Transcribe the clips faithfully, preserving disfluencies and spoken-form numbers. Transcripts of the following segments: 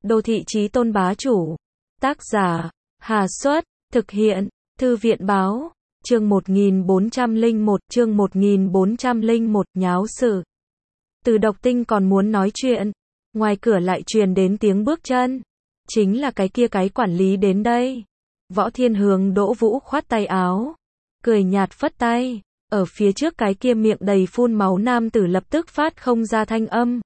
Đô thị chí tôn bá chủ. Tác giả, Hà Xuất, thực hiện, Thư viện báo, chương một nghìn bốn trăm lẻ một, chương một nghìn bốn trăm lẻ một, nháo sự. Từ Độc Tinh còn muốn nói chuyện, ngoài cửa lại truyền đến tiếng bước chân. Chính là cái kia cái quản lý đến đây. Võ Thiên hướng Đỗ Vũ khoát tay áo, cười nhạt phất tay, ở phía trước cái kia miệng đầy phun máu nam tử lập tức phát không ra thanh âm.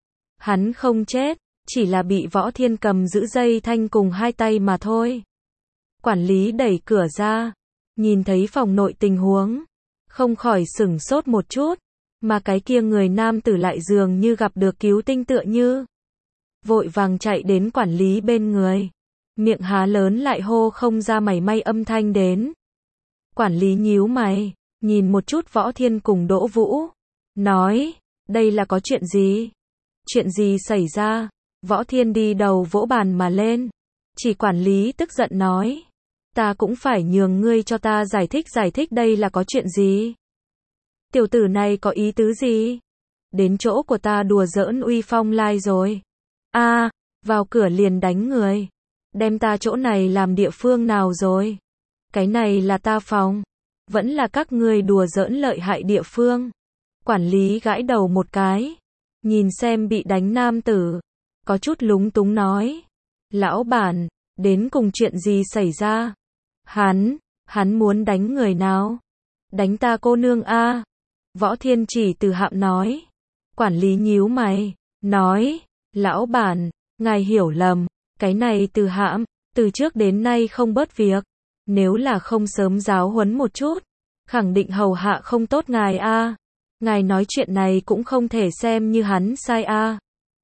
Hắn không chết, chỉ là bị Võ Thiên cầm giữ dây thanh cùng hai tay mà thôi. Quản lý đẩy cửa ra, nhìn thấy phòng nội tình huống, không khỏi sửng sốt một chút, mà cái kia người nam tử lại dường như gặp được cứu tinh tựa như. Vội vàng chạy đến quản lý bên người, miệng há lớn lại hô không ra mảy may âm thanh đến. Quản lý nhíu mày, nhìn một chút Võ Thiên cùng Đỗ Vũ, nói, đây là có chuyện gì? Chuyện gì xảy ra? Võ Thiên đi đầu vỗ bàn mà lên. Chỉ quản lý tức giận nói, ta cũng phải nhường ngươi cho ta giải thích giải thích đây là có chuyện gì? Tiểu tử này có ý tứ gì? Đến chỗ của ta đùa giỡn uy phong lai rồi. A, à, vào cửa liền đánh người. Đem ta chỗ này làm địa phương nào rồi? Cái này là ta phòng. Vẫn là các ngươi đùa giỡn lợi hại địa phương. Quản lý gãi đầu một cái, nhìn xem bị đánh nam tử, có chút lúng túng nói, lão bản, đến cùng chuyện gì xảy ra? Hắn, hắn muốn đánh người nào? Đánh ta cô nương a. Võ Thiên chỉ từ hạm nói. Quản lý nhíu mày, nói, lão bản, ngài hiểu lầm, cái này từ hạm, từ trước đến nay không bớt việc, nếu là không sớm giáo huấn một chút, khẳng định hầu hạ không tốt ngài a. Ngài nói chuyện này cũng không thể xem như hắn sai a.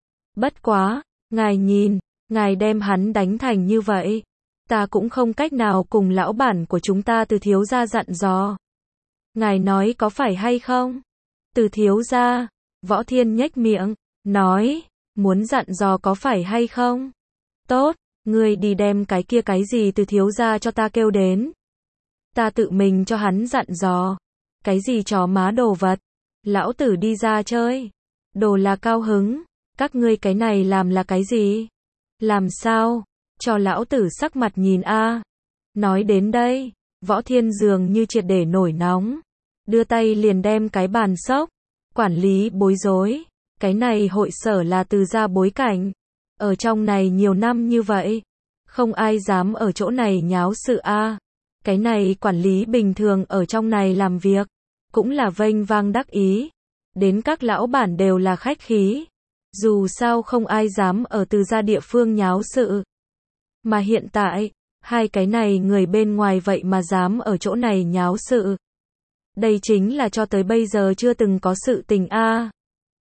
Bất quá, ngài nhìn, ngài đem hắn đánh thành như vậy, ta cũng không cách nào cùng lão bản của chúng ta Từ thiếu gia dặn dò. Ngài nói có phải hay không? Từ thiếu gia, Võ Thiên nhếch miệng, nói, muốn dặn dò có phải hay không? Tốt, ngươi đi đem cái kia cái gì Từ thiếu gia cho ta kêu đến. Ta tự mình cho hắn dặn dò. Cái gì chó má đồ vật? Lão tử đi ra chơi. Đồ là cao hứng. Các ngươi cái này làm là cái gì? Làm sao? Cho lão tử sắc mặt nhìn a. Nói đến đây, Võ Thiên dường như triệt để nổi nóng, đưa tay liền đem cái bàn xốc. Quản lý bối rối, cái này hội sở là Từ gia bối cảnh, ở trong này nhiều năm như vậy, không ai dám ở chỗ này nháo sự a. Cái này quản lý bình thường ở trong này làm việc, cũng là vênh vang đắc ý, đến các lão bản đều là khách khí. Dù sao không ai dám ở Từ gia địa phương nháo sự. Mà hiện tại, hai cái này người bên ngoài vậy mà dám ở chỗ này nháo sự. Đây chính là cho tới bây giờ chưa từng có sự tình a.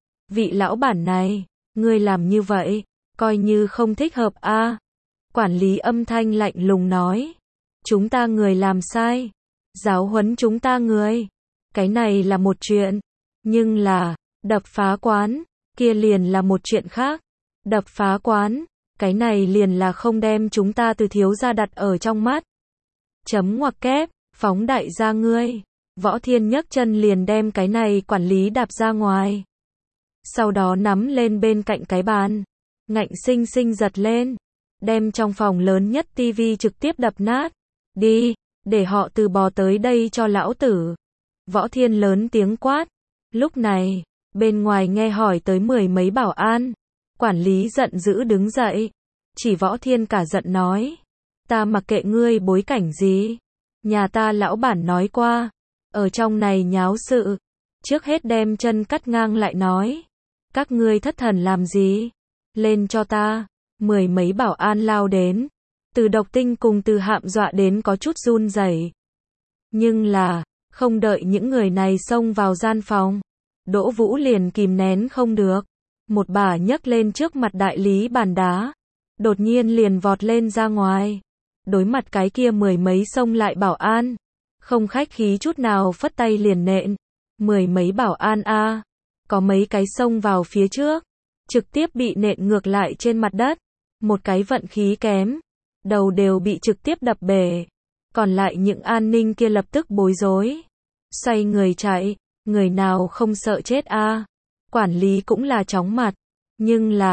Vị lão bản này, ngươi làm như vậy, coi như không thích hợp a. Quản lý âm thanh lạnh lùng nói, chúng ta người làm sai, giáo huấn chúng ta người. Cái này là một chuyện, nhưng là, đập phá quán, kia liền là một chuyện khác. Đập phá quán, cái này liền là không đem chúng ta Từ thiếu gia đặt ở trong mắt. Chấm ngoặc kép, phóng đại gia ngươi. Võ Thiên nhấc chân liền đem cái này quản lý đạp ra ngoài. Sau đó nắm lên bên cạnh cái bàn, ngạnh sinh sinh giật lên, đem trong phòng lớn nhất tivi trực tiếp đập nát. Đi, để họ từ bò tới đây cho lão tử. Võ Thiên lớn tiếng quát. Lúc này, bên ngoài nghe hỏi tới mười mấy bảo an. Quản lý giận dữ đứng dậy, chỉ Võ Thiên cả giận nói, ta mặc kệ ngươi bối cảnh gì, nhà ta lão bản nói qua, ở trong này nháo sự, trước hết đem chân cắt ngang lại nói, các ngươi thất thần làm gì, lên cho ta. Mười mấy bảo an lao đến, Từ Độc Tinh cùng Từ Hạm dọa đến có chút run rẩy. Nhưng là, không đợi những người này xông vào gian phòng, Đỗ Vũ liền kìm nén không được, một bà nhấc lên trước mặt đại lý bàn đá, đột nhiên liền vọt lên ra ngoài, đối mặt cái kia mười mấy xông lại bảo an, không khách khí chút nào phất tay liền nện. Mười mấy bảo an a, có mấy cái xông vào phía trước, trực tiếp bị nện ngược lại trên mặt đất, một cái vận khí kém, đầu đều bị trực tiếp đập bể, còn lại những an ninh kia lập tức bối rối, xoay người chạy, người nào không sợ chết a. Quản lý cũng là chóng mặt, nhưng là,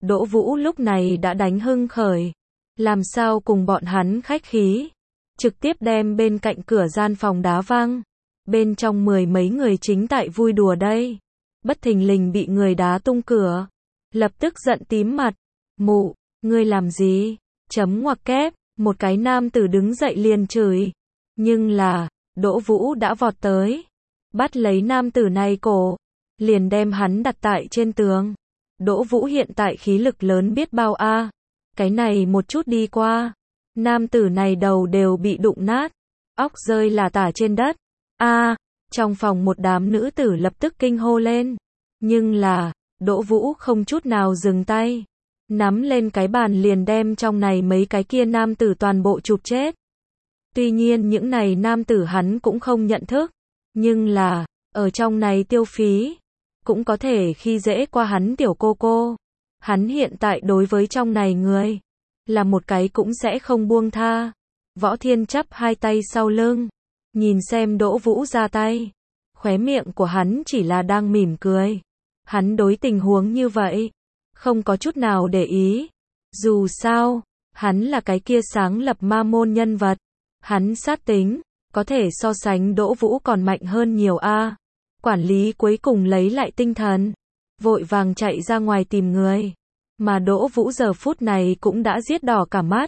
Đỗ Vũ lúc này đã đánh hưng khởi. Làm sao cùng bọn hắn khách khí. Trực tiếp đem bên cạnh cửa gian phòng đá văng. Bên trong mười mấy người chính tại vui đùa đây. Bất thình lình bị người đá tung cửa. Lập tức giận tím mặt. Mụ, ngươi làm gì? Chấm ngoặc kép, một cái nam tử đứng dậy liền chửi. Nhưng là, Đỗ Vũ đã vọt tới. Bắt lấy nam tử này cổ. Liền đem hắn đặt tại trên tường. Đỗ Vũ hiện tại khí lực lớn biết bao a. Cái này một chút đi qua. Nam tử này đầu đều bị đụng nát. Óc rơi là tả trên đất. A, trong phòng một đám nữ tử lập tức kinh hô lên. Nhưng là, Đỗ Vũ không chút nào dừng tay. Nắm lên cái bàn liền đem trong này mấy cái kia nam tử toàn bộ chụp chết. Tuy nhiên những này nam tử hắn cũng không nhận thức. Nhưng là, ở trong này tiêu phí. Cũng có thể khi dễ qua hắn tiểu cô cô. Hắn hiện tại đối với trong này người. Là một cái cũng sẽ không buông tha. Võ Thiên chắp hai tay sau lưng. Nhìn xem Đỗ Vũ ra tay. Khóe miệng của hắn chỉ là đang mỉm cười. Hắn đối tình huống như vậy. Không có chút nào để ý. Dù sao, hắn là cái kia sáng lập ma môn nhân vật. Hắn sát tính, có thể so sánh Đỗ Vũ còn mạnh hơn nhiều a. Quản lý cuối cùng lấy lại tinh thần. Vội vàng chạy ra ngoài tìm người. Mà Đỗ Vũ giờ phút này cũng đã giết đỏ cả mắt.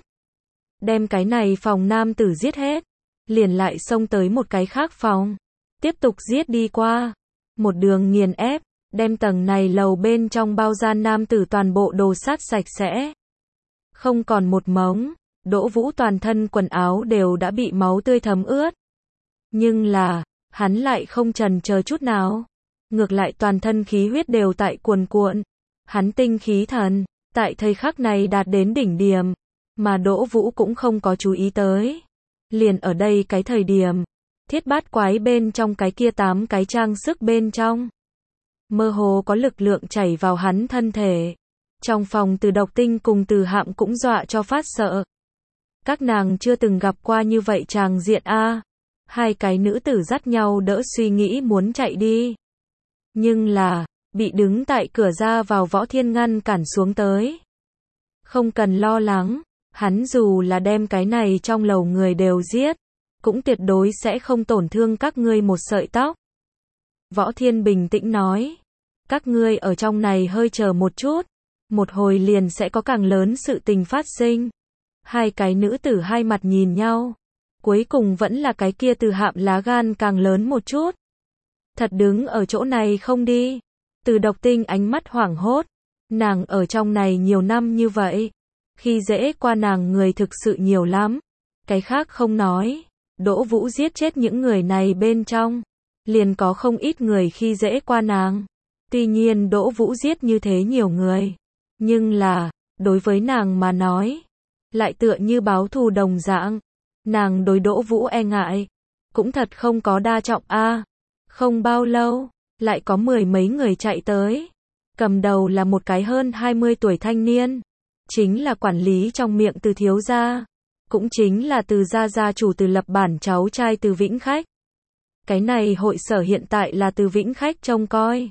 Đem cái này phòng nam tử giết hết. Liền lại xông tới một cái khác phòng. Tiếp tục giết đi qua. Một đường nghiền ép. Đem tầng này lầu bên trong bao gian nam tử toàn bộ đồ sát sạch sẽ. Không còn một mống. Đỗ Vũ toàn thân quần áo đều đã bị máu tươi thấm ướt. Nhưng là, hắn lại không chần chờ chút nào. Ngược lại toàn thân khí huyết đều tại cuồn cuộn. Hắn tinh khí thần, tại thời khắc này đạt đến đỉnh điểm. Mà Đỗ Vũ cũng không có chú ý tới. Liền ở đây cái thời điểm. Thiết bát quái bên trong cái kia tám cái trang sức bên trong. Mơ hồ có lực lượng chảy vào hắn thân thể. Trong phòng Từ Độc Tinh cùng Từ Hạm cũng dọa cho phát sợ. Các nàng chưa từng gặp qua như vậy tràng diện a. Hai cái nữ tử dắt nhau đỡ suy nghĩ muốn chạy đi. Nhưng là, bị đứng tại cửa ra vào Võ Thiên ngăn cản xuống tới. Không cần lo lắng, hắn dù là đem cái này trong lầu người đều giết, cũng tuyệt đối sẽ không tổn thương các ngươi một sợi tóc. Võ Thiên bình tĩnh nói, các ngươi ở trong này hơi chờ một chút, một hồi liền sẽ có càng lớn sự tình phát sinh. Hai cái nữ tử hai mặt nhìn nhau, cuối cùng vẫn là cái kia Từ Hạm lá gan càng lớn một chút. Thật đứng ở chỗ này không đi. Từ Độc Tinh ánh mắt hoảng hốt, nàng ở trong này nhiều năm như vậy, khi dễ qua nàng người thực sự nhiều lắm. Cái khác không nói, Đỗ Vũ giết chết những người này bên trong, liền có không ít người khi dễ qua nàng. Tuy nhiên Đỗ Vũ giết như thế nhiều người, nhưng là, đối với nàng mà nói, lại tựa như báo thù đồng dạng. Nàng đối Đỗ Vũ e ngại, cũng thật không có đa trọng a. Không bao lâu, lại có mười mấy người chạy tới. Cầm đầu là một cái hơn hai mươi tuổi thanh niên, chính là quản lý trong miệng Từ thiếu gia, cũng chính là Từ gia gia chủ Từ Lập Bản cháu trai Từ Vĩnh Khách. Cái này hội sở hiện tại là Từ Vĩnh Khách trông coi.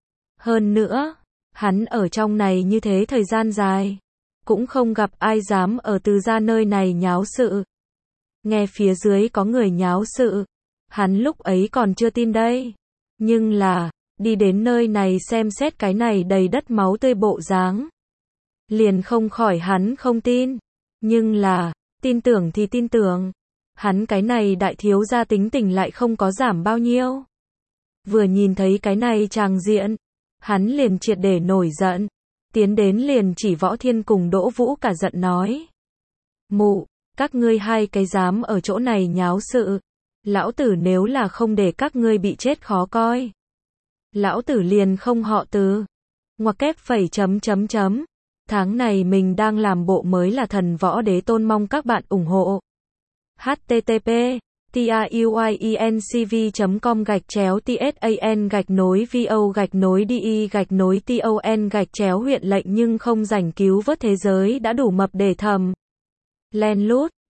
Hơn nữa, hắn ở trong này như thế thời gian dài, cũng không gặp ai dám ở Từ gia nơi này nháo sự. Nghe phía dưới có người nháo sự, hắn lúc ấy còn chưa tin đây. Nhưng là, đi đến nơi này xem xét cái này đầy đất máu tươi bộ dáng, liền không khỏi hắn không tin. Nhưng là, tin tưởng thì tin tưởng, hắn cái này đại thiếu gia tính tình lại không có giảm bao nhiêu. Vừa nhìn thấy cái này tràng diện, hắn liền triệt để nổi giận, tiến đến liền chỉ Võ Thiên cùng Đỗ Vũ cả giận nói. Mụ, các ngươi hai cái dám ở chỗ này nháo sự, lão tử nếu là không để các ngươi bị chết khó coi, lão tử liền không họ Từ. Ngoặc kép phẩy chấm chấm chấm. Tháng này mình đang làm bộ mới là Thần Võ Đế Tôn, mong các bạn ủng hộ. h t t p tuyencv chấm com gạch chéo tsan gạch nối vo gạch nối di gạch nối ton gạch chéo huyện lệnh nhưng không rảnh cứu vớt thế giới đã đủ mập để thầm. Len lút.